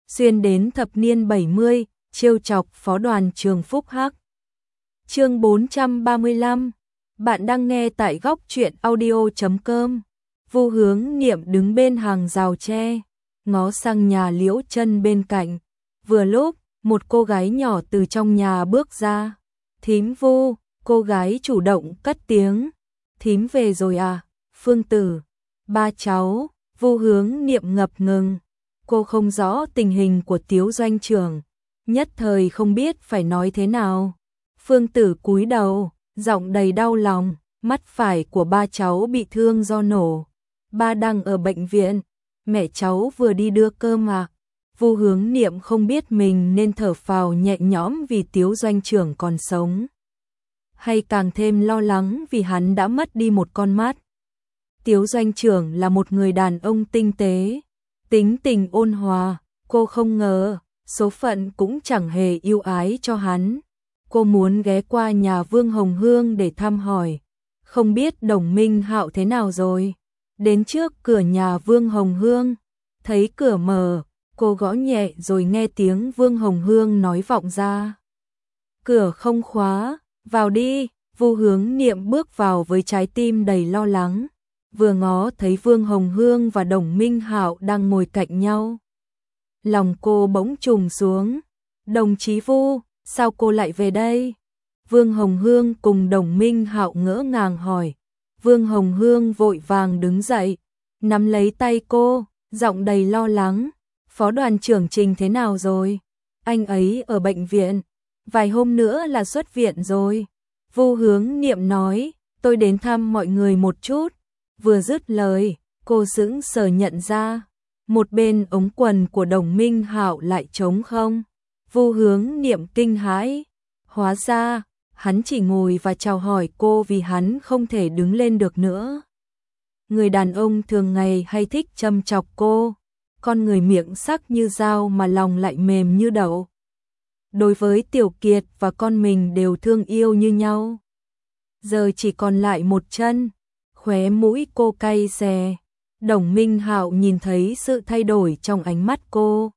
xuyên đến thập niên 70, trêu chọc phó đoàn trường Phúc Hắc. Chương 435. Bạn đang nghe tại góc truyện audio.com. Vu Hướng Niệm đứng bên hàng rào tre, ngó sang nhà Liễu Chân bên cạnh. Vừa lúc, một cô gái nhỏ từ trong nhà bước ra. "Thím Vu", cô gái chủ động cất tiếng. "Thím về rồi à, Phương Tử?" "Ba cháu." Vu Hướng Niệm ngập ngừng. Cô không rõ tình hình của Tiếu doanh trưởng, nhất thời không biết phải nói thế nào. Phương Tử cúi đầu, giọng đầy đau lòng, mắt phải của ba cháu bị thương do nổ. "Ba đang ở bệnh viện, mẹ cháu vừa đi đưa cơm à." Vu Hướng Niệm không biết mình nên thở phào nhẹ nhõm vì Tiếu doanh trưởng còn sống, hay càng thêm lo lắng vì hắn đã mất đi một con mắt. Tiếu doanh trưởng là một người đàn ông tinh tế, tính tình ôn hòa, cô không ngờ số phận cũng chẳng hề yêu ái cho hắn. Cô muốn ghé qua nhà Vương Hồng Hương để thăm hỏi, không biết Đồng Minh Hạo thế nào rồi. Đến trước cửa nhà Vương Hồng Hương, thấy cửa mở, cô gõ nhẹ rồi nghe tiếng Vương Hồng Hương nói vọng ra. "Cửa không khóa, vào đi." Vu Hướng Niệm bước vào với trái tim đầy lo lắng, vừa ngó thấy Vương Hồng Hương và Đồng Minh Hạo đang ngồi cạnh nhau. Lòng cô bỗng trùng xuống. "Đồng chí Vu, sao cô lại về đây?" Vương Hồng Hương cùng Đồng Minh Hạo ngỡ ngàng hỏi. Vương Hồng Hương vội vàng đứng dậy, nắm lấy tay cô, giọng đầy lo lắng. "Phó đoàn trưởng Trình thế nào rồi?" "Anh ấy ở bệnh viện, vài hôm nữa là xuất viện rồi." Vu Hướng Niệm nói, "Tôi đến thăm mọi người một chút." Vừa dứt lời, cô sững sờ nhận ra, một bên ống quần của Đồng Minh Hạo lại trống không. Vu Hướng Niệm kinh hãi, hóa ra hắn chỉ ngồi và chào hỏi cô vì hắn không thể đứng lên được nữa. Người đàn ông thường ngày hay thích châm chọc cô, con người miệng sắc như dao mà lòng lại mềm như đậu. Đối với Tiểu Kiệt và con mình đều thương yêu như nhau. Giờ chỉ còn lại một chân, khóe mũi cô cay xè. Đồng Minh Hạo nhìn thấy sự thay đổi trong ánh mắt cô,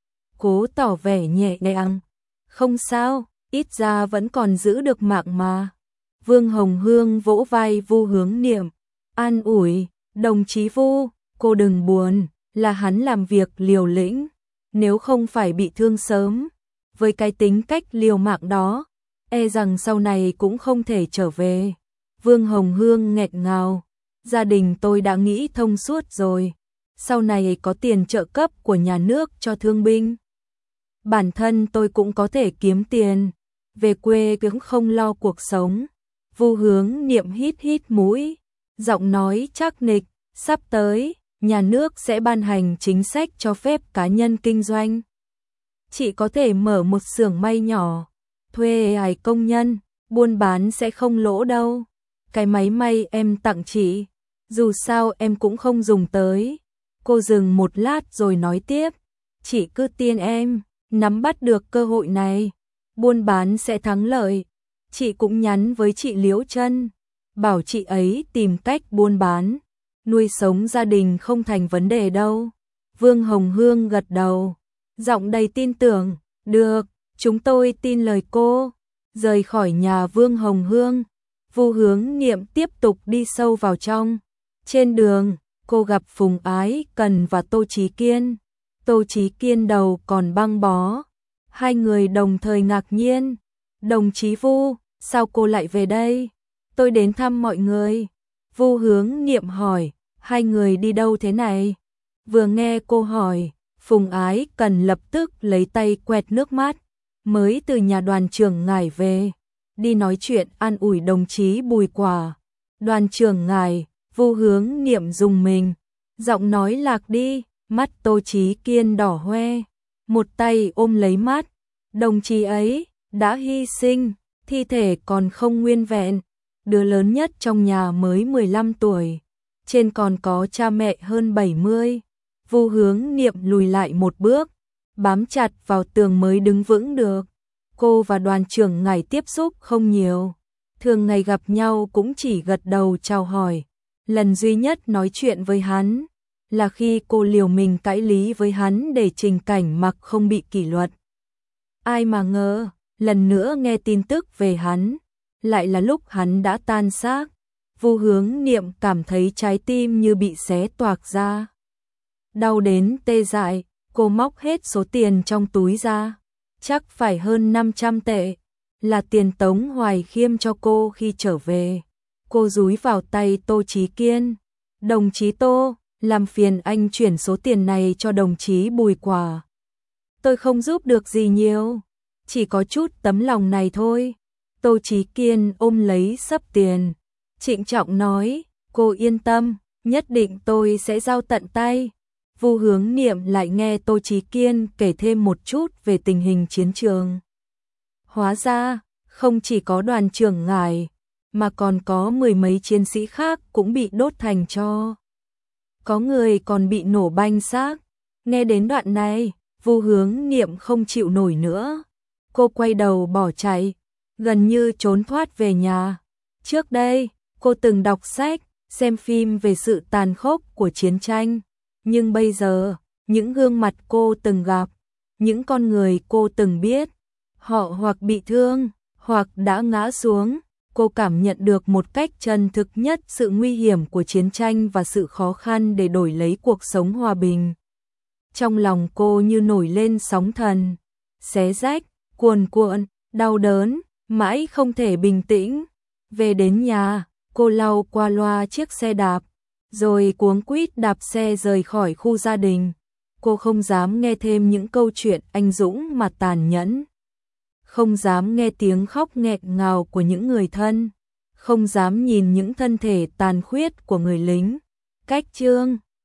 cố tỏ vẻ nhẹ nhàng. "Không sao, ít ra vẫn còn giữ được mạng mà." Vương Hồng Hương vỗ vai Vu Hướng Niệm, an ủi, "Đồng chí Vu, cô đừng buồn, là hắn làm việc liều lĩnh, nếu không phải bị thương sớm, với cái tính cách liều mạng đó, e rằng sau này cũng không thể trở về." Vương Hồng Hương nghẹn ngào, "Gia đình tôi đã nghĩ thông suốt rồi, sau này có tiền trợ cấp của nhà nước cho thương binh. Bản thân tôi cũng có thể kiếm tiền, về quê cũng không lo cuộc sống." Vu Hướng Niệm hít hít mũi, giọng nói chắc nịch, "Sắp tới, nhà nước sẽ ban hành chính sách cho phép cá nhân kinh doanh. Chị có thể mở một xưởng may nhỏ, thuê vài công nhân, buôn bán sẽ không lỗ đâu. Cái máy may em tặng chị, dù sao em cũng không dùng tới." Cô dừng một lát rồi nói tiếp, "Chị cứ tin em, nắm bắt được cơ hội này, buôn bán sẽ thắng lợi. Chị cũng nhắn với chị Liễu Chân, bảo chị ấy tìm cách buôn bán, nuôi sống gia đình không thành vấn đề đâu." Vương Hồng Hương gật đầu, giọng đầy tin tưởng, "Được, chúng tôi tin lời cô." Rời khỏi nhà Vương Hồng Hương, Vu Hướng Niệm tiếp tục đi sâu vào trong. Trên đường, cô gặp Phùng Ái Cần và Tô Chí Kiên. Tô Chí Kiên đầu còn băng bó. Hai người đồng thời ngạc nhiên. "Đồng chí Vu, sao cô lại về đây?" "Tôi đến thăm mọi người." Vu Hướng Niệm hỏi, "Hai người đi đâu thế này?" Vừa nghe cô hỏi, Phùng Ái Cần lập tức lấy tay quẹt nước mắt. "Mới từ nhà đoàn trưởng ngài về, đi nói chuyện an ủi đồng chí Bùi Quả." "Đoàn trưởng ngài?" Vu Hướng Niệm rùng mình, giọng nói lạc đi, mắt Tô Chí Kiên đỏ hoe, một tay ôm lấy mắt. "Đồng chí ấy đã hy sinh, thi thể còn không nguyên vẹn. Đứa lớn nhất trong nhà mới 15 tuổi, trên còn có cha mẹ hơn 70. Vu Hướng Niệm lùi lại một bước, bám chặt vào tường mới đứng vững được. Cô và đoàn trưởng ngài tiếp xúc không nhiều, thường ngày gặp nhau cũng chỉ gật đầu chào hỏi. Lần duy nhất nói chuyện với hắn là khi cô liều mình cãi lý với hắn để Trình Cảnh Mặc không bị kỷ luật. Ai mà ngờ, lần nữa nghe tin tức về hắn, lại là lúc hắn đã tan xác. Vu Hướng Niệm cảm thấy trái tim như bị xé toạc ra. Đau đến tê dại, cô móc hết số tiền trong túi ra, chắc phải hơn 500 tệ, là tiền Tống Hoài Khiêm cho cô khi trở về. Cô dúi vào tay Tô Chí Kiên. Đồng chí Tô, làm phiền anh chuyển số tiền này cho đồng chí Bùi Quả. Tôi không giúp được gì nhiều, chỉ có chút tấm lòng này thôi. Tô Chí Kiên ôm lấy xấp tiền, trịnh trọng nói, cô yên tâm, nhất định tôi sẽ giao tận tay. Vu Hướng Niệm lại nghe Tô Chí Kiên kể thêm một chút về tình hình chiến trường. Hóa ra, không chỉ có đoàn trưởng ngài, mà còn có mười mấy chiến sĩ khác cũng bị đốt thành tro. Có người còn bị nổ banh xác. Nghe đến đoạn này, Vu Hướng Niệm không chịu nổi nữa. Cô quay đầu bỏ chạy, gần như trốn thoát về nhà. Trước đây, cô từng đọc sách, xem phim về sự tàn khốc của chiến tranh. Nhưng bây giờ, những gương mặt cô từng gặp, những con người cô từng biết, họ hoặc bị thương, hoặc đã ngã xuống. Cô cảm nhận được một cách chân thực nhất sự nguy hiểm của chiến tranh và sự khó khăn để đổi lấy cuộc sống hòa bình. Trong lòng cô như nổi lên sóng thần, xé rách, cuồn cuộn, đau đớn, mãi không thể bình tĩnh. Về đến nhà, cô lau qua loa chiếc xe đạp, rồi cuống quýt đạp xe rời khỏi khu gia đình. Cô không dám nghe thêm những câu chuyện anh dũng mà tàn nhẫn. Không dám nghe tiếng khóc nghẹn ngào của những người thân. Không dám nhìn những thân thể tàn khuyết của người lính. Cách chương